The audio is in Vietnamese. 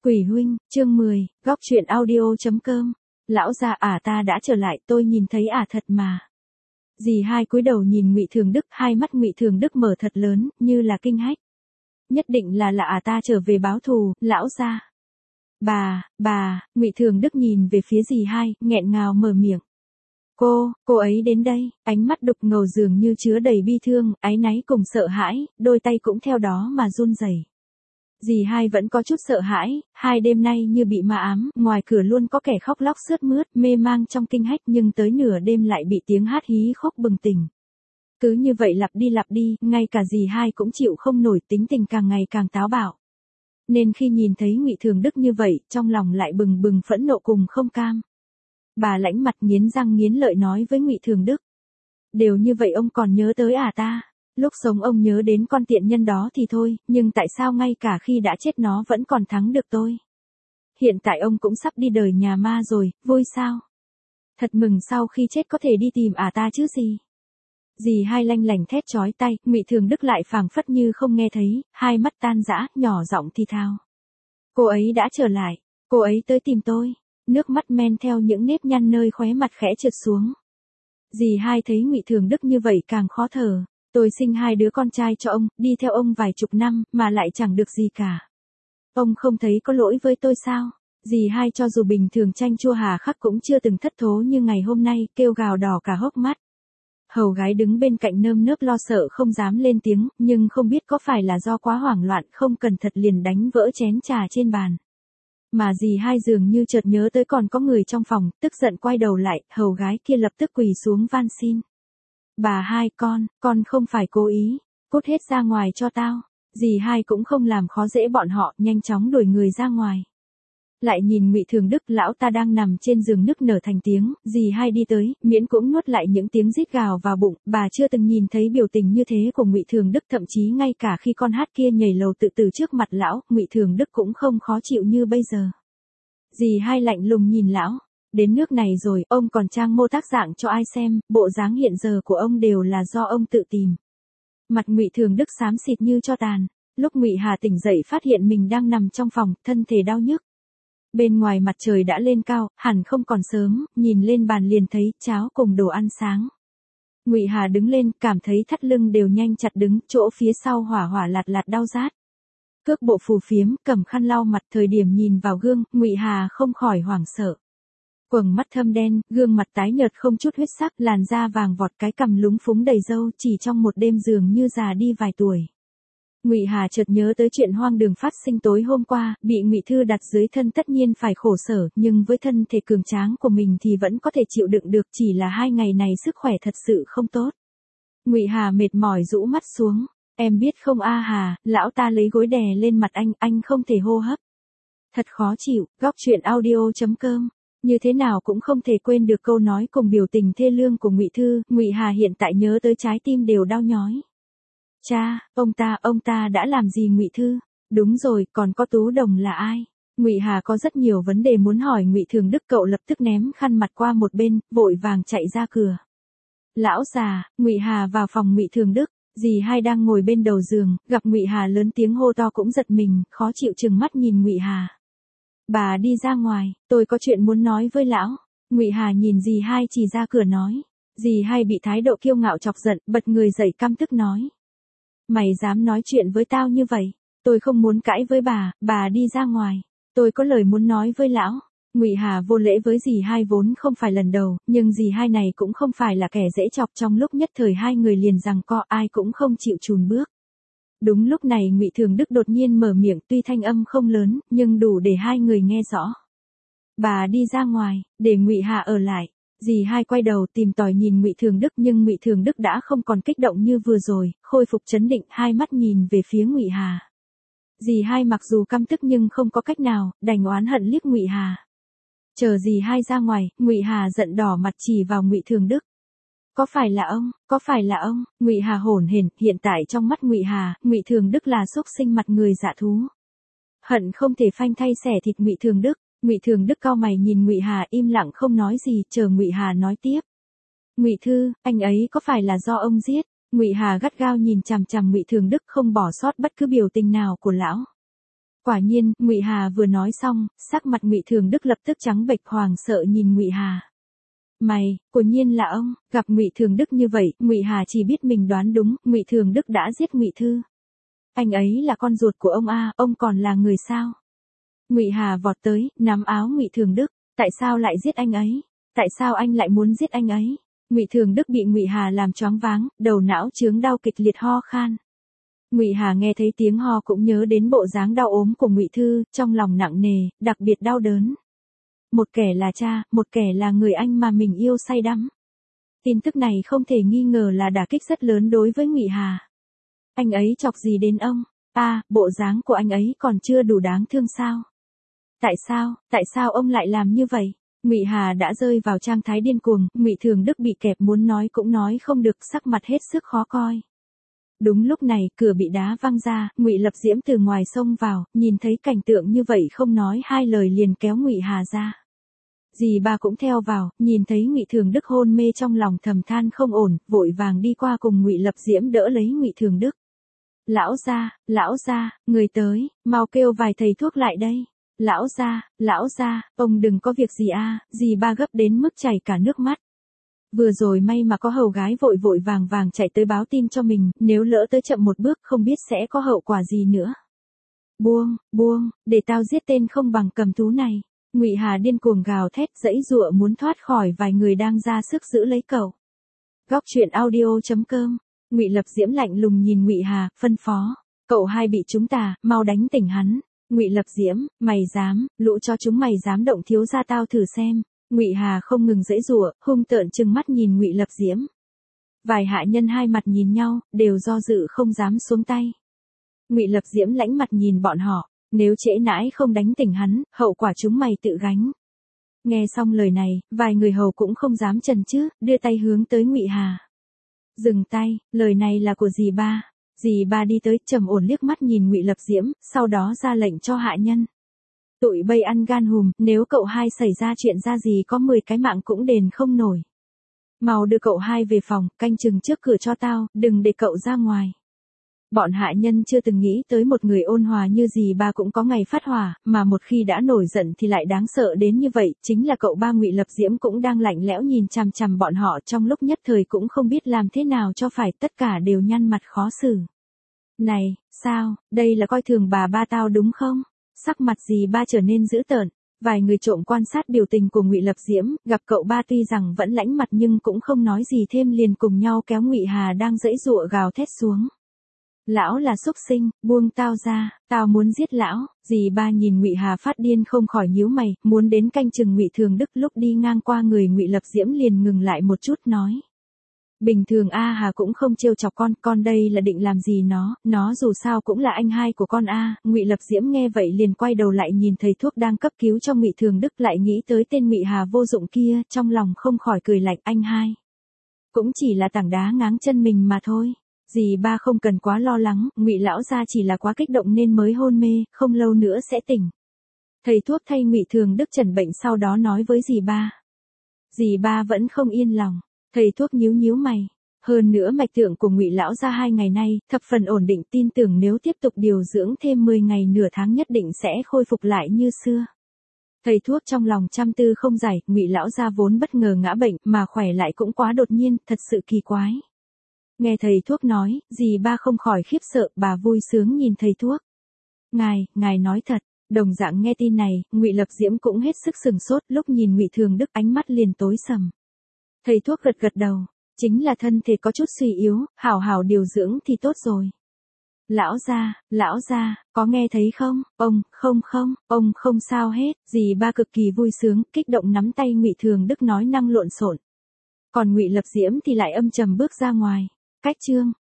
Quỷ huynh, chương 10, góc chuyện audio.com. Lão già ta đã trở lại, tôi nhìn thấy thật mà. Dì hai cúi đầu nhìn Ngụy Thường Đức, hai mắt Ngụy Thường Đức mở thật lớn, như là kinh hách. Nhất định là ta trở về báo thù, lão gia. Bà, Ngụy Thường Đức nhìn về phía dì hai, nghẹn ngào mở miệng. Cô ấy đến đây, ánh mắt đục ngầu dường như chứa đầy bi thương, áy náy cùng sợ hãi, đôi tay cũng theo đó mà run rẩy. Dì hai vẫn có chút sợ hãi, hai đêm nay như bị ma ám, ngoài cửa luôn có kẻ khóc lóc sướt mướt, mê mang trong kinh hách, nhưng tới nửa đêm lại bị tiếng hát hí khúc bừng tỉnh. Cứ như vậy lặp đi, ngay cả dì hai cũng chịu không nổi, tính tình càng ngày càng táo bạo. Nên khi nhìn thấy Ngụy Thường Đức như vậy, trong lòng lại bừng bừng phẫn nộ cùng không cam. Bà lãnh mặt nghiến răng nghiến lợi nói với Ngụy Thường Đức. Đều như vậy ông còn nhớ tới ta. Lúc sống ông nhớ đến con tiện nhân đó thì thôi, nhưng tại sao ngay cả khi đã chết nó vẫn còn thắng được tôi? Hiện tại ông cũng sắp đi đời nhà ma rồi, vui sao? Thật mừng sau khi chết có thể đi tìm ta chứ gì? Dì hai lanh lảnh thét chói tai, Ngụy Thường Đức lại phảng phất như không nghe thấy, hai mắt tan rã, nhỏ giọng thì thào. Cô ấy đã trở lại, cô ấy tới tìm tôi. Nước mắt men theo những nếp nhăn nơi khóe mặt khẽ trượt xuống. Dì hai thấy Ngụy Thường Đức như vậy càng khó thở. Tôi sinh hai đứa con trai cho ông, đi theo ông vài chục năm, mà lại chẳng được gì cả. Ông không thấy có lỗi với tôi sao? Dì hai cho dù bình thường chanh chua hà khắc cũng chưa từng thất thố như ngày hôm nay, kêu gào đỏ cả hốc mắt. Hầu gái đứng bên cạnh nơm nớp lo sợ không dám lên tiếng, nhưng không biết có phải là do quá hoảng loạn không cẩn thận liền đánh vỡ chén trà trên bàn. Mà dì hai dường như chợt nhớ tới còn có người trong phòng, tức giận quay đầu lại, hầu gái kia lập tức quỳ xuống van xin. Bà hai, con không phải cố ý, cút hết ra ngoài cho tao. Dì hai cũng không làm khó dễ bọn họ, nhanh chóng đuổi người ra ngoài. Lại nhìn Ngụy Thường Đức, lão ta đang nằm trên giường nức nở thành tiếng, dì hai đi tới, miễn cũng nuốt lại những tiếng rít gào vào bụng, bà chưa từng nhìn thấy biểu tình như thế của Ngụy Thường Đức, thậm chí ngay cả khi con hát kia nhảy lầu tự tử trước mặt lão, Ngụy Thường Đức cũng không khó chịu như bây giờ. Dì hai lạnh lùng nhìn lão. Đến nước này rồi, ông còn trang mô tác dạng cho ai xem, bộ dáng hiện giờ của ông đều là do ông tự tìm. Mặt Ngụy Thường Đức xám xịt như tro tàn. Lúc Ngụy Hà tỉnh dậy phát hiện mình đang nằm trong phòng, thân thể đau nhức. Bên ngoài mặt trời đã lên cao, hẳn không còn sớm, nhìn lên bàn liền thấy cháo cùng đồ ăn sáng. Ngụy Hà đứng lên, cảm thấy thắt lưng đều nhanh chặt đứng, chỗ phía sau hỏa lạt đau rát. Cước bộ phù phiếm, cầm khăn lau mặt, thời điểm nhìn vào gương, Ngụy Hà không khỏi hoảng sợ. Quầng mắt thâm đen, gương mặt tái nhợt không chút huyết sắc, làn da vàng vọt, cái cằm lúng phúng đầy râu, chỉ trong một đêm dường như già đi vài tuổi. Ngụy Hà chợt nhớ tới chuyện hoang đường phát sinh tối hôm qua, bị Ngụy Thư đặt dưới thân tất nhiên phải khổ sở, nhưng với thân thể cường tráng của mình thì vẫn có thể chịu đựng được, chỉ là 2 ngày này sức khỏe thật sự không tốt. Ngụy Hà mệt mỏi rũ mắt xuống, em biết không Hà, lão ta lấy gối đè lên mặt anh không thể hô hấp. Thật khó chịu, góc chuyện audio.com. Như thế nào cũng không thể quên được câu nói cùng biểu tình thê lương của Ngụy Thư, Ngụy Hà hiện tại nhớ tới trái tim đều đau nhói. Cha, ông ta đã làm gì Ngụy Thư? Đúng rồi, còn có Tú Đồng là ai? Ngụy Hà có rất nhiều vấn đề muốn hỏi Ngụy Thường Đức, cậu lập tức ném khăn mặt qua một bên, vội vàng chạy ra cửa. Lão già, Ngụy Hà vào phòng Ngụy Thường Đức, dì hai đang ngồi bên đầu giường, gặp Ngụy Hà lớn tiếng hô to cũng giật mình, khó chịu trừng mắt nhìn Ngụy Hà. Bà đi ra ngoài, tôi có chuyện muốn nói với lão. Ngụy Hà nhìn dì hai chỉ ra cửa nói. Dì hai bị thái độ kiêu ngạo chọc giận, bật người dậy căm tức nói. Mày dám nói chuyện với tao như vậy? Tôi không muốn cãi với bà đi ra ngoài. Tôi có lời muốn nói với lão. Ngụy Hà vô lễ với dì hai vốn không phải lần đầu, nhưng dì hai này cũng không phải là kẻ dễ chọc, trong lúc nhất thời hai người liền giằng co, ai cũng không chịu chùn bước. Đúng lúc này Ngụy Thường Đức đột nhiên mở miệng, tuy thanh âm không lớn, nhưng đủ để hai người nghe rõ. Bà đi ra ngoài, để Ngụy Hà ở lại. Dì hai quay đầu tìm tòi nhìn Ngụy Thường Đức, nhưng Ngụy Thường Đức đã không còn kích động như vừa rồi, khôi phục trấn định, hai mắt nhìn về phía Ngụy Hà. Dì hai mặc dù căm tức nhưng không có cách nào, đành oán hận liếc Ngụy Hà. Chờ dì hai ra ngoài, Ngụy Hà giận đỏ mặt chỉ vào Ngụy Thường Đức. Có phải là ông? Ngụy Hà hổn hển, hiện tại trong mắt Ngụy Hà, Ngụy Thường Đức là xúc sinh mặt người dạ thú. Hận không thể phanh thay xẻ thịt Ngụy Thường Đức. Ngụy Thường Đức cau mày nhìn Ngụy Hà im lặng không nói gì, chờ Ngụy Hà nói tiếp. Ngụy Thư, anh ấy có phải là do ông giết? Ngụy Hà gắt gao nhìn chằm chằm Ngụy Thường Đức, không bỏ sót bất cứ biểu tình nào của lão. Quả nhiên, Ngụy Hà vừa nói xong, sắc mặt Ngụy Thường Đức lập tức trắng bệch, hoảng sợ nhìn Ngụy Hà. Mày, quả nhiên là ông. Gặp Ngụy Thường Đức như vậy, Ngụy Hà chỉ biết mình đoán đúng, Ngụy Thường Đức đã giết Ngụy Thư. Anh ấy là con ruột của ông a, ông còn là người sao? Ngụy Hà vọt tới, nắm áo Ngụy Thường Đức, tại sao lại giết anh ấy? Tại sao anh lại muốn giết anh ấy? Ngụy Thường Đức bị Ngụy Hà làm choáng váng, đầu não chướng đau kịch liệt ho khan. Ngụy Hà nghe thấy tiếng ho cũng nhớ đến bộ dáng đau ốm của Ngụy Thư, trong lòng nặng nề, đặc biệt đau đớn. Một kẻ là cha, một kẻ là người anh mà mình yêu say đắm. Tin tức này không thể nghi ngờ là đả kích rất lớn đối với Ngụy Hà. Anh ấy chọc gì đến ông? Bộ dáng của anh ấy còn chưa đủ đáng thương sao? Tại sao ông lại làm như vậy? Ngụy Hà đã rơi vào trạng thái điên cuồng, Ngụy Thường Đức bị kẹp muốn nói cũng nói không được, sắc mặt hết sức khó coi. Đúng lúc này, cửa bị đá văng ra, Ngụy Lập Diễm từ ngoài xông vào, nhìn thấy cảnh tượng như vậy không nói hai lời liền kéo Ngụy Hà ra. Dì ba cũng theo vào, nhìn thấy Ngụy Thường Đức hôn mê trong lòng thầm than không ổn, vội vàng đi qua cùng Ngụy Lập Diễm đỡ lấy Ngụy Thường Đức. Lão gia, người tới, mau kêu vài thầy thuốc lại đây. Lão gia, ông đừng có việc gì dì ba gấp đến mức chảy cả nước mắt. Vừa rồi may mà có hầu gái vội vội vàng vàng chạy tới báo tin cho mình, nếu lỡ tới chậm một bước không biết sẽ có hậu quả gì nữa. Buông, để tao giết tên không bằng cầm thú này. Ngụy Hà điên cuồng gào thét, giãy giụa muốn thoát khỏi vài người đang ra sức giữ lấy cậu. Góc truyện audio.com. Ngụy Lập Diễm lạnh lùng nhìn Ngụy Hà, phân phó, cậu hai bị chúng ta, mau đánh tỉnh hắn. Ngụy Lập Diễm, mày dám, lũ cho chúng mày dám động thiếu gia tao thử xem. Ngụy Hà không ngừng giãy giụa, hung tợn trừng mắt nhìn Ngụy Lập Diễm. Vài hạ nhân hai mặt nhìn nhau, đều do dự không dám xuống tay. Ngụy Lập Diễm lãnh mặt nhìn bọn họ, nếu trễ nãi không đánh tỉnh hắn, hậu quả chúng mày tự gánh. Nghe xong lời này, vài người hầu cũng không dám chần chừ, đưa tay hướng tới Ngụy Hà. Dừng tay, lời này là của dì ba. Dì ba đi tới, trầm ổn liếc mắt nhìn Ngụy Lập Diễm, sau đó ra lệnh cho hạ nhân. Tụi bay ăn gan hùm, nếu cậu hai xảy ra chuyện ra gì có 10 cái mạng cũng đền không nổi. Mau đưa cậu hai về phòng, canh chừng trước cửa cho tao, đừng để cậu ra ngoài. Bọn hạ nhân chưa từng nghĩ tới một người ôn hòa như dì ba cũng có ngày phát hỏa, mà một khi đã nổi giận thì lại đáng sợ đến như vậy, chính là cậu ba Ngụy Lập Diễm cũng đang lạnh lẽo nhìn chằm chằm bọn họ, trong lúc nhất thời cũng không biết làm thế nào cho phải, tất cả đều nhăn mặt khó xử. Này, sao, đây là coi thường bà ba tao đúng không? Sắc mặt dì ba trở nên dữ tợn. Vài người trộm quan sát biểu tình của Ngụy Lập Diễm, gặp cậu ba tuy rằng vẫn lãnh mặt nhưng cũng không nói gì thêm, liền cùng nhau kéo Ngụy Hà đang giãy giụa gào thét xuống. Lão là súc sinh, buông tao ra, tao muốn giết lão. Dì ba nhìn Ngụy Hà phát điên không khỏi nhíu mày, muốn đến canh chừng Ngụy Thường Đức, lúc đi ngang qua người Ngụy Lập Diễm liền ngừng lại một chút nói. Bình thường Hà cũng không trêu chọc con đây là định làm gì nó dù sao cũng là anh hai của con Ngụy Lập Diễm nghe vậy liền quay đầu lại nhìn thầy thuốc đang cấp cứu cho Ngụy Thường Đức, lại nghĩ tới tên Ngụy Hà vô dụng kia, trong lòng không khỏi cười lạnh, anh hai. Cũng chỉ là tảng đá ngáng chân mình mà thôi. Dì ba không cần quá lo lắng, Ngụy lão gia chỉ là quá kích động nên mới hôn mê, không lâu nữa sẽ tỉnh. Thầy thuốc thay Ngụy Thường Đức chẩn bệnh sau đó nói với dì ba. Dì ba vẫn không yên lòng, thầy thuốc nhíu mày. Hơn nữa mạch tượng của Ngụy lão gia 2 ngày nay thập phần ổn định, tin tưởng nếu tiếp tục điều dưỡng thêm 10 ngày nửa tháng nhất định sẽ khôi phục lại như xưa. Thầy thuốc trong lòng trăm tư không giải, Ngụy lão gia vốn bất ngờ ngã bệnh mà khỏe lại cũng quá đột nhiên, thật sự kỳ quái. Nghe thầy thuốc nói, dì ba không khỏi khiếp sợ, bà vui sướng nhìn thầy thuốc. Ngài nói thật. Đồng dạng nghe tin này, Ngụy Lập Diễm cũng hết sức sừng sốt, lúc nhìn Ngụy Thường Đức ánh mắt liền tối sầm. Thầy thuốc gật đầu, chính là thân thể có chút suy yếu, hảo điều dưỡng thì tốt rồi. Lão gia, có nghe thấy không? Ông không sao hết. Dì ba cực kỳ vui sướng, kích động nắm tay Ngụy Thường Đức nói năng lộn xộn. Còn Ngụy Lập Diễm thì lại âm trầm bước ra ngoài. Cách chương